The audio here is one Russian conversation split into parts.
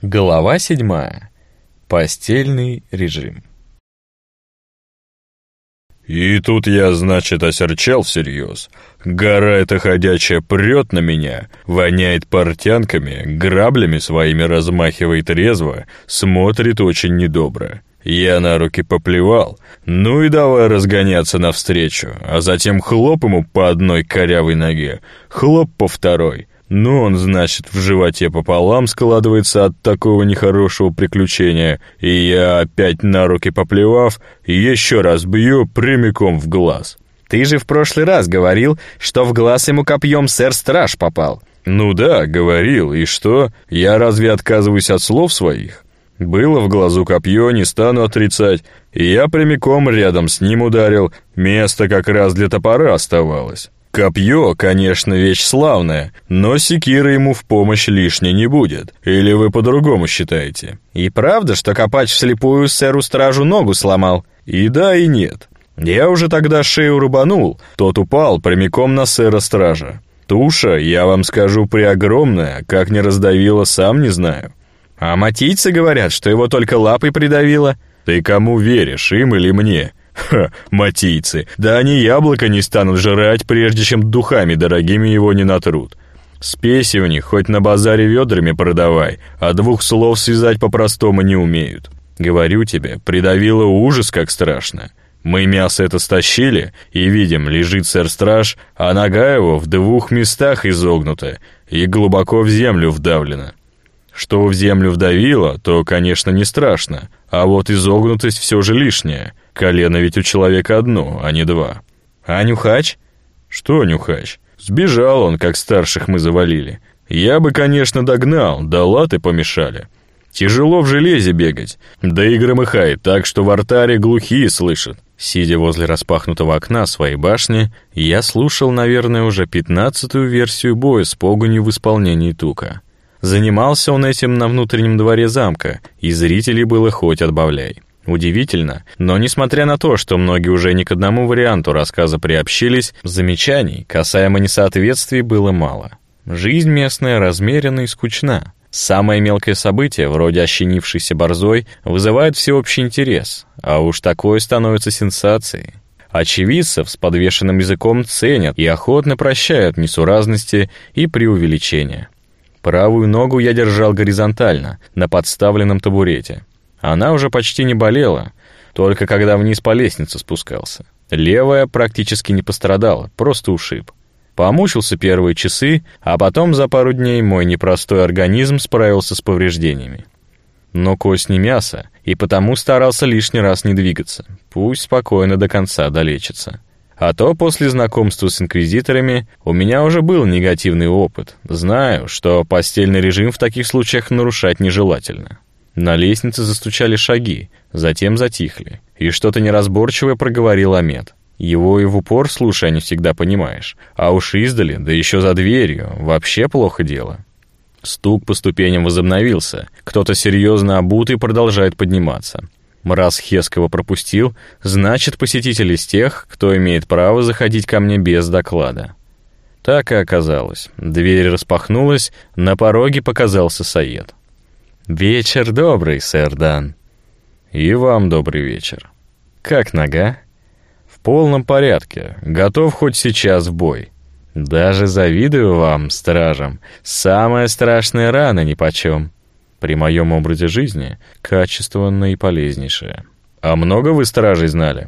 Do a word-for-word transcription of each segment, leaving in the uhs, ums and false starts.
Глава седьмая. Постельный режим. И тут я, значит, осерчал всерьез. Гора эта ходячая прет на меня, воняет портянками, граблями своими размахивает резво, смотрит очень недобро. Я на руки поплевал, ну и давай разгоняться навстречу, а затем хлоп ему по одной корявой ноге, хлоп по второй. Ну, он, значит, в животе пополам складывается от такого нехорошего приключения, и я, опять на руки поплевав, еще раз бью прямиком в глаз. Ты же в прошлый раз говорил, что в глаз ему копьем сэр-страж попал. Ну да, говорил, и что? Я разве отказываюсь от слов своих? Было в глазу копье, не стану отрицать, и я прямиком рядом с ним ударил, место как раз для топора оставалось. Копье, конечно, вещь славная, но секира ему в помощь лишней не будет. Или вы по-другому считаете? И правда, что копач вслепую сэру-стражу ногу сломал? И да, и нет. Я уже тогда шею рубанул, тот упал прямиком на сэра-стража. Туша, я вам скажу, преогромная, как не раздавила, сам не знаю. А матийцы говорят, что его только лапой придавило. Ты кому веришь, им или мне? Ха, матийцы, да они яблоко не станут жрать, прежде чем духами дорогими его не натрут. Спеси у них хоть на базаре ведрами продавай, а двух слов связать по-простому не умеют. Говорю тебе, придавило ужас как страшно. Мы мясо это стащили, и видим, лежит сэр-страж, а нога его в двух местах изогнута и глубоко в землю вдавлена. Что в землю вдавило, то, конечно, не страшно, а вот изогнутость все же лишняя. Колено ведь у человека одно, а не два. А нюхач? Что нюхач? Сбежал он, как старших мы завалили. Я бы, конечно, догнал, да латы помешали. Тяжело в железе бегать, да и громыхает так, что в артаре глухие слышат. Сидя возле распахнутого окна своей башни, я слушал, наверное, уже пятнадцатую версию боя с погонью в исполнении Тука. Занимался он этим на внутреннем дворе замка, и зрителей было хоть отбавляй. Удивительно, но несмотря на то, что многие уже ни к одному варианту рассказа приобщились, замечаний касаемо несоответствий было мало. Жизнь местная размерена и скучна. Самое мелкое событие, вроде ощенившейся борзой, вызывает всеобщий интерес, а уж такое становится сенсацией. Очевидцев с подвешенным языком ценят и охотно прощают несуразности и преувеличения. Правую ногу я держал горизонтально, на подставленном табурете. Она уже почти не болела, только когда вниз по лестнице спускался. Левая практически не пострадала, просто ушиб. Помучился первые часы, а потом за пару дней мой непростой организм справился с повреждениями. Но кость не мясо, и потому старался лишний раз не двигаться, пусть спокойно до конца долечится. А то после знакомства с инквизиторами у меня уже был негативный опыт. Знаю, что постельный режим в таких случаях нарушать нежелательно. На лестнице застучали шаги, затем затихли, и что-то неразборчивое проговорил Амет. Его и в упор, слушая, не всегда понимаешь, а уж издали, да еще за дверью, вообще плохо дело. Стук по ступеням возобновился, кто-то серьезно обутый продолжает подниматься. Раз Хескова пропустил, значит, посетитель из тех, кто имеет право заходить ко мне без доклада. Так и оказалось. Дверь распахнулась, на пороге показался Саед. «Вечер добрый, сэр Дан». «И вам добрый вечер». «Как нога?» «В полном порядке, готов хоть сейчас в бой». «Даже завидую вам, стражам, самая страшная рана нипочем». «При моем образе жизни качество наиполезнейшее». «А много вы стражей знали?»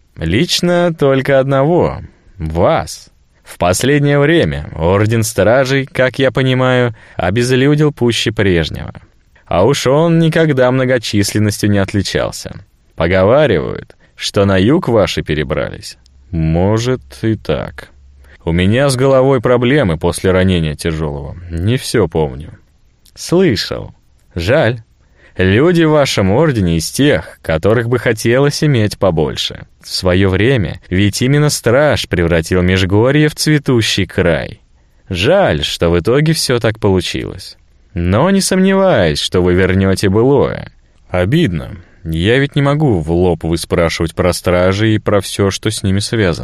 «Лично только одного. Вас. В последнее время орден стражей, как я понимаю, обезлюдил пуще прежнего. А уж он никогда многочисленностью не отличался. Поговаривают, что на юг ваши перебрались». «Может и так. У меня с головой проблемы после ранения тяжелого. Не все помню». «Слышал. Жаль. Люди в вашем ордене из тех, которых бы хотелось иметь побольше. В свое время ведь именно страж превратил Межгорье в цветущий край. Жаль, что в итоге все так получилось. Но не сомневаюсь, что вы вернете былое». «Обидно. Я ведь не могу в лоб выспрашивать про стражи и про все, что с ними связано.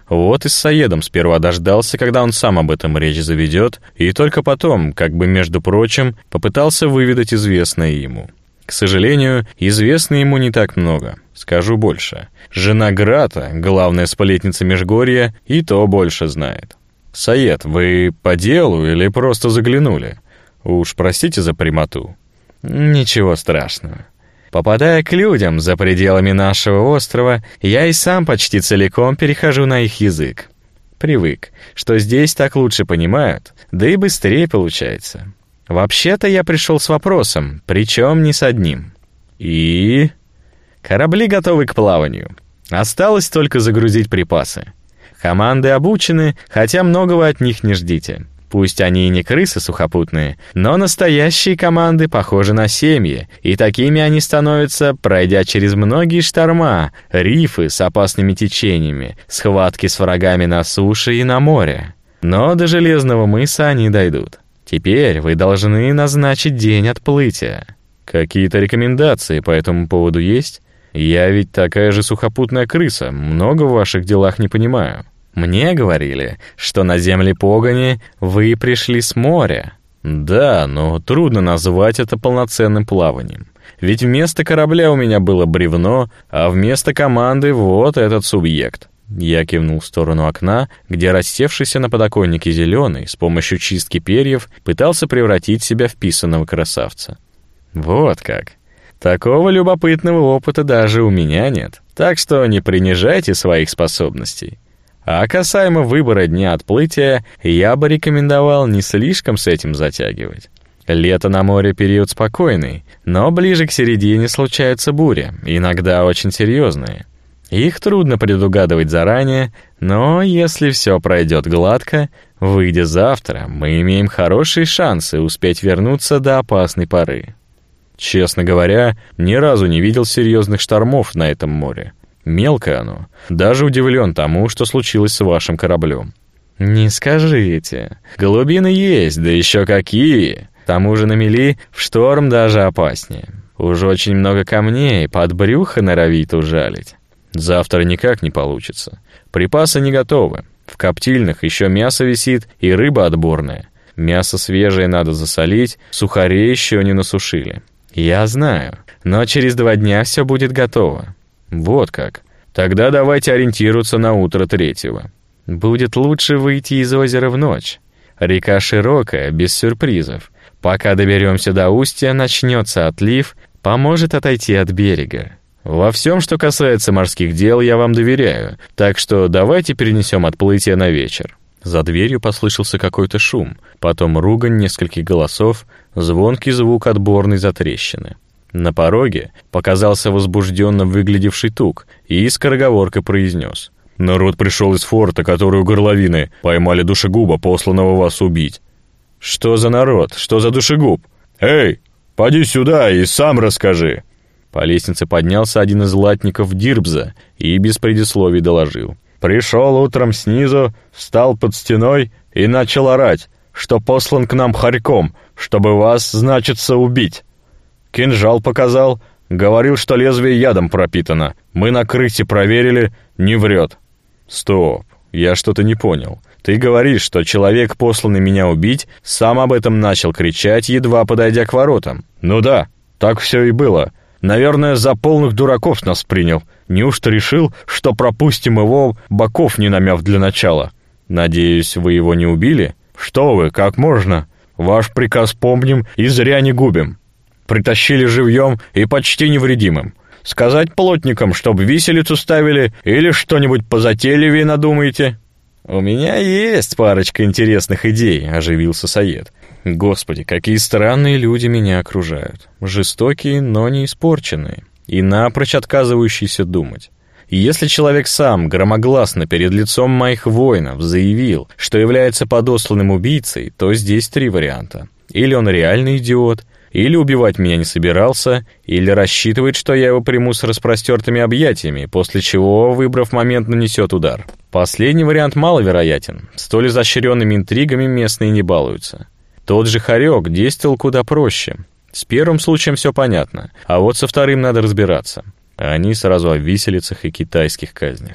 Вот и с Саедом сперва дождался, когда он сам об этом речь заведет, и только потом, как бы между прочим, попытался выведать известное ему. К сожалению, известно ему не так много. Скажу больше. Жена Грата, главная сплетница Межгорья, и то больше знает. «Саед, вы по делу или просто заглянули? Уж простите за прямоту». «Ничего страшного. Попадая к людям за пределами нашего острова, я и сам почти целиком перехожу на их язык. Привык, что здесь так лучше понимают, да и быстрее получается. Вообще-то я пришел с вопросом, причем не с одним. И... корабли готовы к плаванию. Осталось только загрузить припасы. Команды обучены, хотя многого от них не ждите. Пусть они и не крысы сухопутные, но настоящие команды похожи на семьи, и такими они становятся, пройдя через многие шторма, рифы с опасными течениями, схватки с врагами на суше и на море. Но до Железного мыса они дойдут. Теперь вы должны назначить день отплытия. Какие-то рекомендации по этому поводу есть? Я ведь такая же сухопутная крыса, много в ваших делах не понимаю. Мне говорили, что на земли погони вы пришли с моря. Да, но трудно назвать это полноценным плаванием. Ведь вместо корабля у меня было бревно, а вместо команды вот этот субъект. Я кивнул в сторону окна, где рассевшийся на подоконнике зеленый с помощью чистки перьев пытался превратить себя в писаного красавца. Вот как. Такого любопытного опыта даже у меня нет, так что не принижайте своих способностей. А касаемо выбора дня отплытия, я бы рекомендовал не слишком с этим затягивать. Лето на море период спокойный, но ближе к середине случаются бури, иногда очень серьезные. Их трудно предугадывать заранее, но если все пройдет гладко, выйдя завтра, мы имеем хорошие шансы успеть вернуться до опасной поры. Честно говоря, ни разу не видел серьезных штормов на этом море. Мелкое оно. Даже удивлен тому, что случилось с вашим кораблем». «Не скажите. Глубины есть, да еще какие. К тому же на мели в шторм даже опаснее. Уж очень много камней, под брюхо норовит ужалить». «Завтра никак не получится. Припасы не готовы. В коптильнях еще мясо висит и рыба отборная. Мясо свежее надо засолить, сухарей еще не насушили». «Я знаю, но через два дня все будет готово». «Вот как. Тогда давайте ориентироваться на утро третьего». «Будет лучше выйти из озера в ночь. Река широкая, без сюрпризов. Пока доберемся до устья, начнется отлив, поможет отойти от берега. Во всем, что касается морских дел, я вам доверяю, так что давайте перенесем отплытие на вечер». За дверью послышался какой-то шум, потом ругань нескольких голосов, звонкий звук отборной затрещины. На пороге показался возбужденно выглядевший Тук и скороговоркой произнес: «Народ пришел из форта, который у горловины. Поймали душегуба, посланного вас убить». «Что за народ? Что за душегуб?» «Эй, поди сюда и сам расскажи». По лестнице поднялся один из латников Дирбза и без предисловий доложил: «Пришел утром снизу, встал под стеной и начал орать, что послан к нам хорьком, чтобы вас, значится, убить. Кинжал показал, говорил, что лезвие ядом пропитано. Мы на крысе проверили, не врет». «Стоп, я что-то не понял. Ты говоришь, что человек, посланный меня убить, сам об этом начал кричать, едва подойдя к воротам?» «Ну да, так все и было. Наверное, за полных дураков нас принял. Неужто решил, что пропустим его, боков не намяв для начала?» «Надеюсь, вы его не убили?» «Что вы, как можно? Ваш приказ помним и зря не губим. Притащили живьем и почти невредимым. Сказать плотникам, чтоб виселицу ставили, или что-нибудь позатейливее надумаете?» «У меня есть парочка интересных идей», — оживился Саед. «Господи, какие странные люди меня окружают. Жестокие, но не испорченные. И напрочь отказывающиеся думать. Если человек сам громогласно перед лицом моих воинов заявил, что является подосланным убийцей, то здесь три варианта. Или он реальный идиот, или убивать меня не собирался, или рассчитывает, что я его приму с распростертыми объятиями, после чего, выбрав момент, нанесет удар. Последний вариант маловероятен. Столь изощренными интригами местные не балуются. Тот же хорек действовал куда проще. С первым случаем все понятно, а вот со вторым надо разбираться. А они сразу о виселицах и китайских казнях.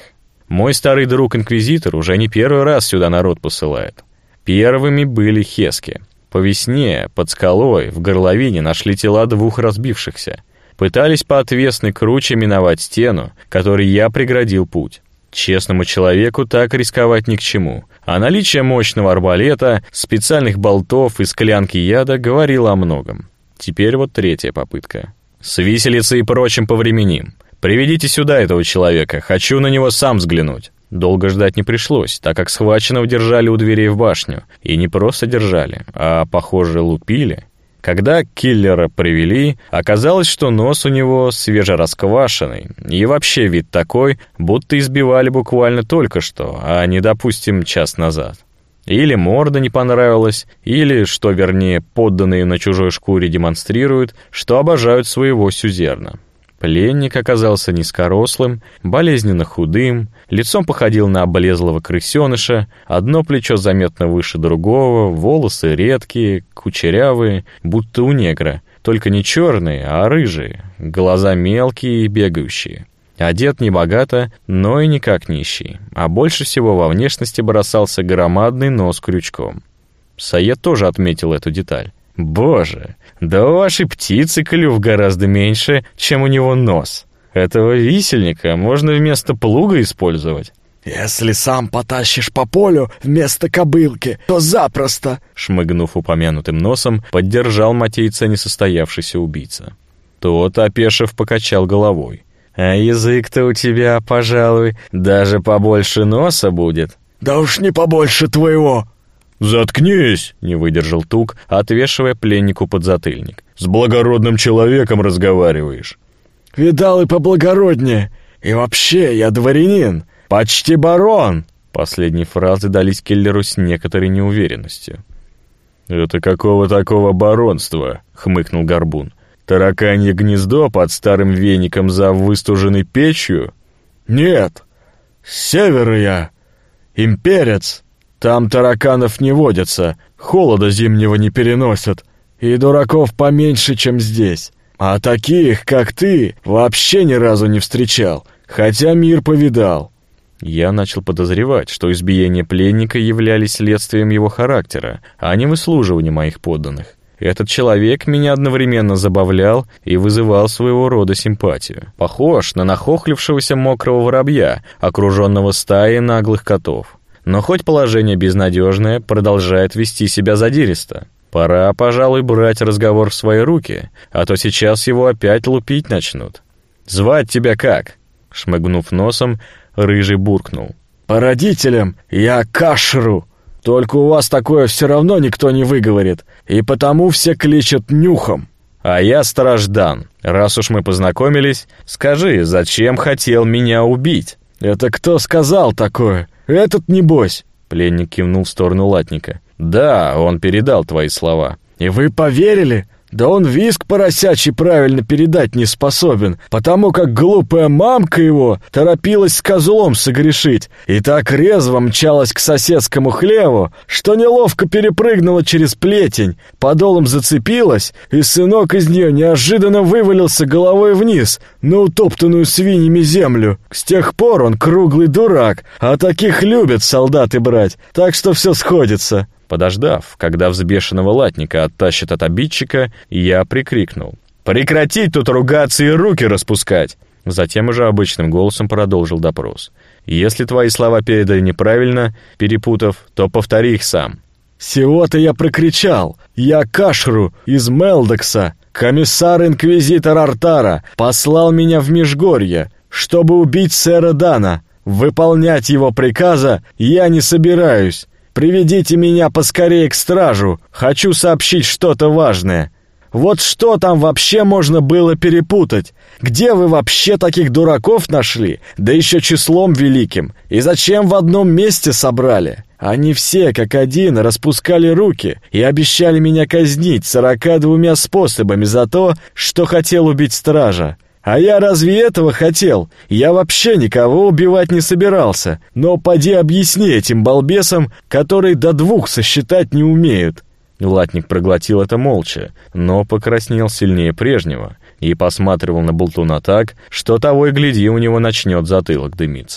Мой старый друг-инквизитор уже не первый раз сюда народ посылает. Первыми были хески. По весне под скалой в горловине нашли тела двух разбившихся. Пытались по отвесной круче миновать стену, которой я преградил путь. Честному человеку так рисковать ни к чему, а наличие мощного арбалета, специальных болтов и склянки яда говорило о многом. Теперь вот третья попытка. С виселицей и прочим повременим. Приведите сюда этого человека, хочу на него сам взглянуть. Долго ждать не пришлось, так как схваченного держали у дверей в башню. И не просто держали, а, похоже, лупили. Когда киллера привели, оказалось, что нос у него свежерасквашенный, и вообще вид такой, будто избивали буквально только что, а не, допустим, час назад. Или морда не понравилась, или, что вернее, подданные на чужой шкуре демонстрируют, что обожают своего сюзерна. Пленник оказался низкорослым, болезненно худым, лицом походил на облезлого крысеныша, одно плечо заметно выше другого, волосы редкие, кучерявые, будто у негра, только не черные, а рыжие, глаза мелкие и бегающие. Одет небогато, но и никак нищий, а больше всего во внешности бросался громадный нос крючком. Саед тоже отметил эту деталь. Боже, да у вашей птицы клюв гораздо меньше, чем у него нос. Этого висельника можно вместо плуга использовать. «Если сам потащишь по полю вместо кобылки, то запросто!» Шмыгнув упомянутым носом, поддержал матейца несостоявшийся убийца. Тот, опешив, покачал головой. «А язык-то у тебя, пожалуй, даже побольше носа будет». «Да уж не побольше твоего!» «Заткнись!» — не выдержал Тук, отвешивая пленнику подзатыльник. «С благородным человеком разговариваешь». «Видал и поблагороднее. И вообще, я дворянин, почти барон!» Последние фразы дались киллеру с некоторой неуверенностью. «Это какого такого баронства?» — хмыкнул Горбун. «Тараканье гнездо под старым веником за выстуженной печью?» «Нет, с севера я, имперец. Там тараканов не водятся, холода зимнего не переносят, и дураков поменьше, чем здесь. А таких, как ты, вообще ни разу не встречал, хотя мир повидал». Я начал подозревать, что избиения пленника являлись следствием его характера, а не выслуживания моих подданных. Этот человек меня одновременно забавлял и вызывал своего рода симпатию. Похож на нахохлившегося мокрого воробья, окруженного стаей наглых котов. Но хоть положение безнадежное, продолжает вести себя задиристо. Пора, пожалуй, брать разговор в свои руки, а то сейчас его опять лупить начнут. «Звать тебя как?» Шмыгнув носом, Рыжий буркнул. «По родителям я Кашру. Только у вас такое все равно никто не выговорит, и потому все кличут Нюхом». «А я Страждан. Раз уж мы познакомились, скажи, зачем хотел меня убить?» «Это кто сказал такое? Этот, небось?» Пленник кивнул в сторону латника. «Да, он передал твои слова». «И вы поверили? Да он визг поросячий правильно передать не способен, потому как глупая мамка его торопилась с козлом согрешить и так резво мчалась к соседскому хлеву, что неловко перепрыгнула через плетень, подолом зацепилась, и сынок из нее неожиданно вывалился головой вниз на утоптанную свиньями землю. С тех пор он круглый дурак, а таких любят солдаты брать, так что все сходится». Подождав, когда взбешенного латника оттащат от обидчика, я прикрикнул: «Прекратить тут ругаться и руки распускать!» Затем уже обычным голосом продолжил допрос. «Если твои слова передали неправильно, перепутав, то повтори их сам». «Всего-то я прокричал. Я Кашру из Мелдекса. Комиссар-инквизитор Артара послал меня в Межгорье, чтобы убить сэра Дана. Выполнять его приказа я не собираюсь. Приведите меня поскорее к стражу. Хочу сообщить что-то важное. Вот что там вообще можно было перепутать? Где вы вообще таких дураков нашли? Да еще числом великим. И зачем в одном месте собрали? Они все, как один, распускали руки и обещали меня казнить сорока двумя способами за то, что хотел убить стража. А я разве этого хотел? Я вообще никого убивать не собирался. Но поди объясни этим балбесам, которые до двух сосчитать не умеют». Латник проглотил это молча, но покраснел сильнее прежнего и посматривал на болтуна так, что того и гляди, у него начнет затылок дымиться.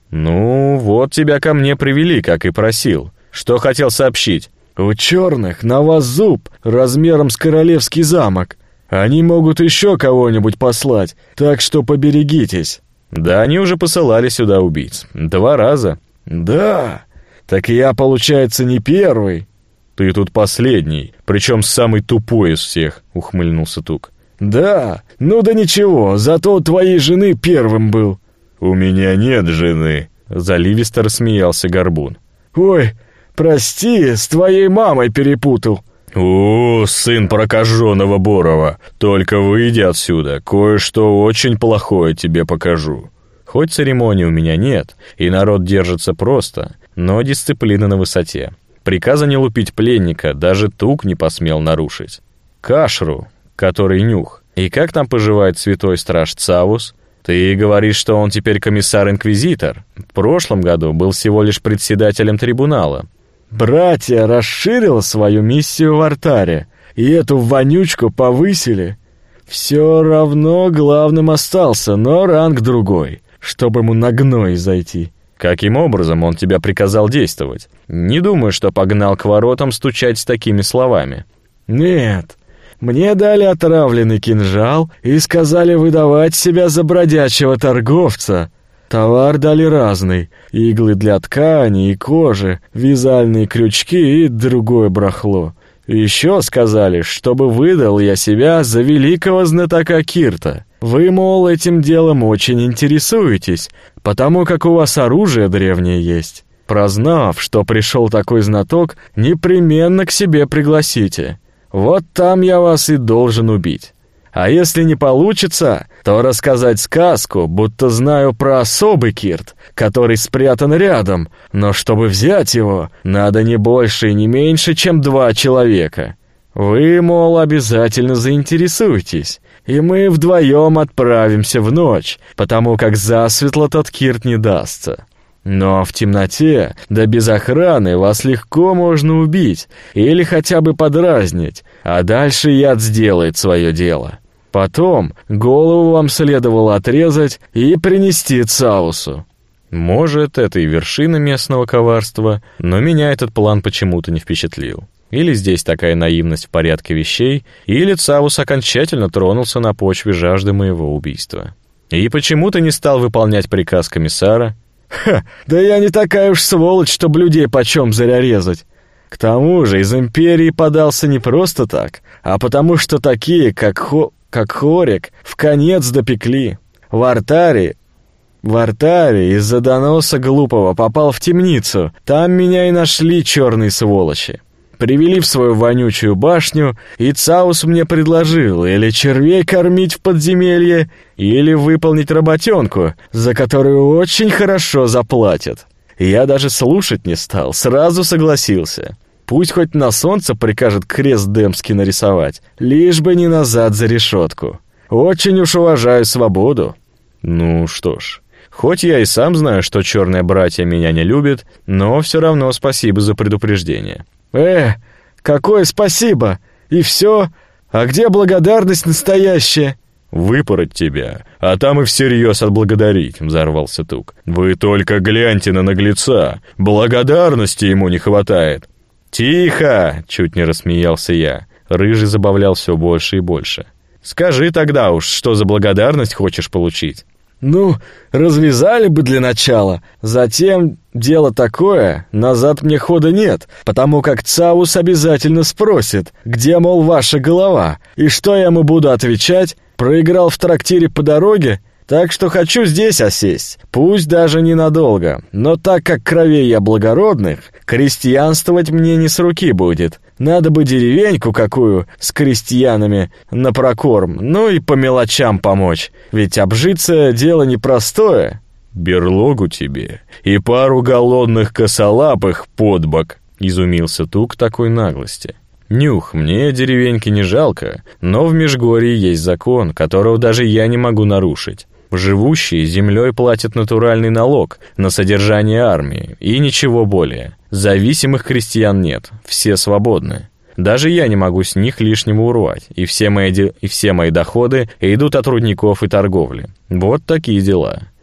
«Ну, вот тебя ко мне привели, как и просил. Что хотел сообщить?» «У черных на вас зуб размером с королевский замок. Они могут еще кого-нибудь послать, так что поберегитесь». «Да они уже посылали сюда убийц. Два раза». «Да? Так я, получается, не первый». «Ты тут последний, причем самый тупой из всех», — ухмыльнулся Тук. «Да? Ну да ничего, зато у твоей жены первым был». «У меня нет жены», — заливисто рассмеялся Горбун. «Ой, прости, с твоей мамой перепутал». «О, сын прокаженного Борова, только выйди отсюда, кое-что очень плохое тебе покажу». Хоть церемонии у меня нет, и народ держится просто, но дисциплина на высоте. Приказа не лупить пленника даже Тук не посмел нарушить. Кашру, который нюх. И как там поживает святой страж Цавус? Ты говоришь, что он теперь комиссар-инквизитор. В прошлом году был всего лишь председателем трибунала. Братья расширил свою миссию в артаре, и эту вонючку повысили. Все равно главным остался, но ранг другой, чтобы ему на гной зайти. Каким образом он тебя приказал действовать? Не думаю, что погнал к воротам стучать с такими словами. Нет, мне дали отравленный кинжал и сказали выдавать себя за бродячего торговца. Товар дали разный: иглы для ткани и кожи, вязальные крючки и другое барахло. Еще сказали, чтобы выдал я себя за великого знатока Кирта. Вы, мол, этим делом очень интересуетесь, потому как у вас оружие древнее есть. Прознав, что пришел такой знаток, непременно к себе пригласите. Вот там я вас и должен убить. А если не получится, то рассказать сказку, будто знаю про особый Кирт, который спрятан рядом, но чтобы взять его, надо не больше и не меньше, чем два человека. Вы, мол, обязательно заинтересуетесь, и мы вдвоем отправимся в ночь, потому как засветло тот Кирт не дастся. Но в темноте, да без охраны, вас легко можно убить или хотя бы подразнить, а дальше яд сделает свое дело. Потом голову вам следовало отрезать и принести Цаусу». Может, это и вершина местного коварства, но меня этот план почему-то не впечатлил. Или здесь такая наивность в порядке вещей, или Цаус окончательно тронулся на почве жажды моего убийства. И почему-то не стал выполнять приказ комиссара. «Ха, да я не такая уж сволочь, чтобы людей почем зря резать. К тому же из империи подался не просто так, а потому что такие, как Хо... как Хорик, в конец допекли. В артаре... В артаре из-за доноса глупого попал в темницу. Там меня и нашли черные сволочи. Привели в свою вонючую башню, и Цаус мне предложил или червей кормить в подземелье, или выполнить работенку, за которую очень хорошо заплатят. Я даже слушать не стал, сразу согласился. Пусть хоть на солнце прикажет крест демский нарисовать, лишь бы не назад за решетку. Очень уж уважаю свободу». Ну что ж, хоть я и сам знаю, что черные братья меня не любят, но все равно спасибо за предупреждение. «Э, какое спасибо! И все? А где благодарность настоящая?» «Выпороть тебя, а там и всерьез отблагодарить», — взорвался Тук. «Вы только гляньте на наглеца, благодарности ему не хватает». «Тихо!» — чуть не рассмеялся я. Рыжий забавлял все больше и больше. «Скажи тогда уж, что за благодарность хочешь получить?» «Ну, развязали бы для начала. Затем дело такое, назад мне хода нет, потому как Цаус обязательно спросит, где, мол, ваша голова, и что я ему буду отвечать? Проиграл в трактире по дороге? Так что хочу здесь осесть, пусть даже ненадолго, но так как кровей я благородных, крестьянствовать мне не с руки будет. Надо бы деревеньку какую с крестьянами на прокорм, ну и по мелочам помочь, ведь обжиться дело непростое». «Берлогу тебе и пару голодных косолапых под бок», — изумился Тук такой наглости. «Нюх, мне деревеньки не жалко, но в Межгорье есть закон, которого даже я не могу нарушить. Живущие землей платят натуральный налог на содержание армии, и ничего более. Зависимых крестьян нет, все свободны. Даже я не могу с них лишнего урвать, и все мои, де... и все мои доходы идут от рудников и торговли. Вот такие дела.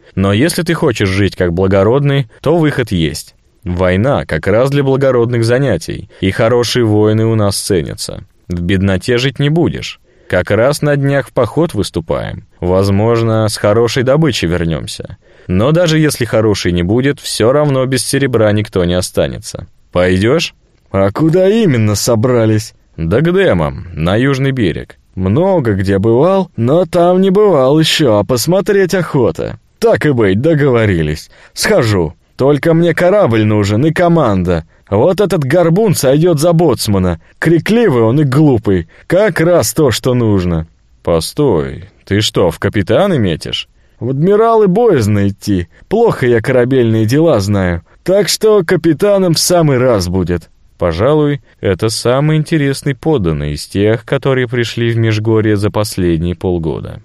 Но если ты хочешь жить как благородный, то выход есть. Война как раз для благородных занятий, и хорошие воины у нас ценятся. В бедноте жить не будешь. Как раз на днях в поход выступаем. Возможно, с хорошей добычей вернемся. Но даже если хорошей не будет, все равно без серебра никто не останется. Пойдешь? А куда именно собрались? Да к демам, на южный берег. Много где бывал, но там не бывал еще, а посмотреть охота. Так и быть, договорились. Схожу. Только мне корабль нужен и команда. Вот этот горбун сойдет за боцмана. Крикливый он и глупый. Как раз то, что нужно. Постой, ты что, в капитаны метишь? В адмиралы боязно идти. Плохо я корабельные дела знаю. Так что капитаном в самый раз будет. Пожалуй, это самый интересный подданный из тех, которые пришли в Межгорье за последние полгода.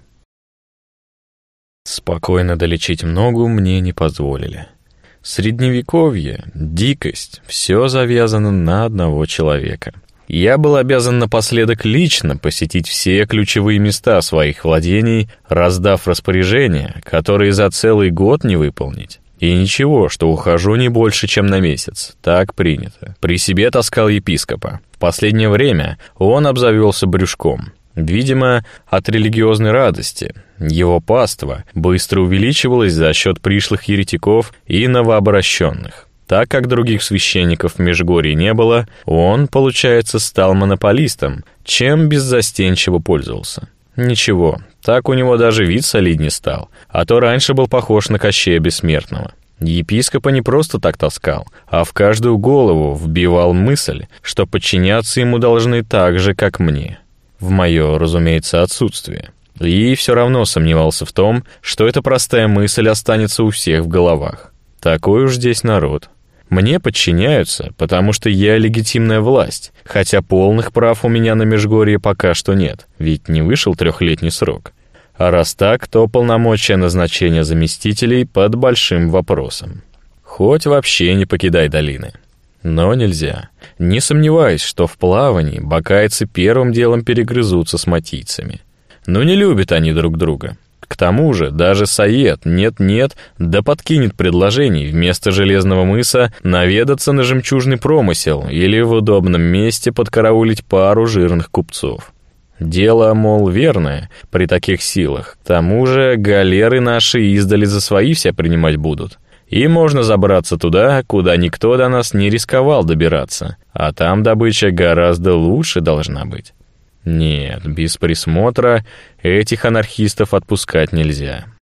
Спокойно долечить ногу мне не позволили. Средневековье, дикость, все завязано на одного человека. Я был обязан напоследок лично посетить все ключевые места своих владений, раздав распоряжения, которые за целый год не выполнить. И ничего, что ухожу не больше, чем на месяц. Так принято. При себе таскал епископа. В последнее время он обзавелся брюшком. Видимо, от религиозной радости. Его паства быстро увеличивалась за счет пришлых еретиков и новообращенных. Так как других священников в Межгорье не было, он, получается, стал монополистом, чем беззастенчиво пользовался. Ничего, так у него даже вид солиднее стал, а то раньше был похож на Кощея Бессмертного. Епископа не просто так таскал, а в каждую голову вбивал мысль, что подчиняться ему должны так же, как мне. В мое, разумеется, отсутствие. И все равно сомневался в том, что эта простая мысль останется у всех в головах. Такой уж здесь народ. Мне подчиняются, потому что я легитимная власть, хотя полных прав у меня на Межгорье пока что нет, ведь не вышел трехлетний срок. А раз так, то полномочия назначения заместителей под большим вопросом. Хоть вообще не покидай долины. Но нельзя. Не сомневаюсь, что в плавании бакайцы первым делом перегрызутся с матийцами. Но не любят они друг друга. К тому же даже Саед нет-нет, да подкинет предложений вместо Железного мыса наведаться на жемчужный промысел или в удобном месте подкараулить пару жирных купцов. Дело, мол, верное при таких силах. К тому же галеры наши издали за свои все принимать будут. И можно забраться туда, куда никто до нас не рисковал добираться, а там добыча гораздо лучше должна быть. Нет, без присмотра этих анархистов отпускать нельзя.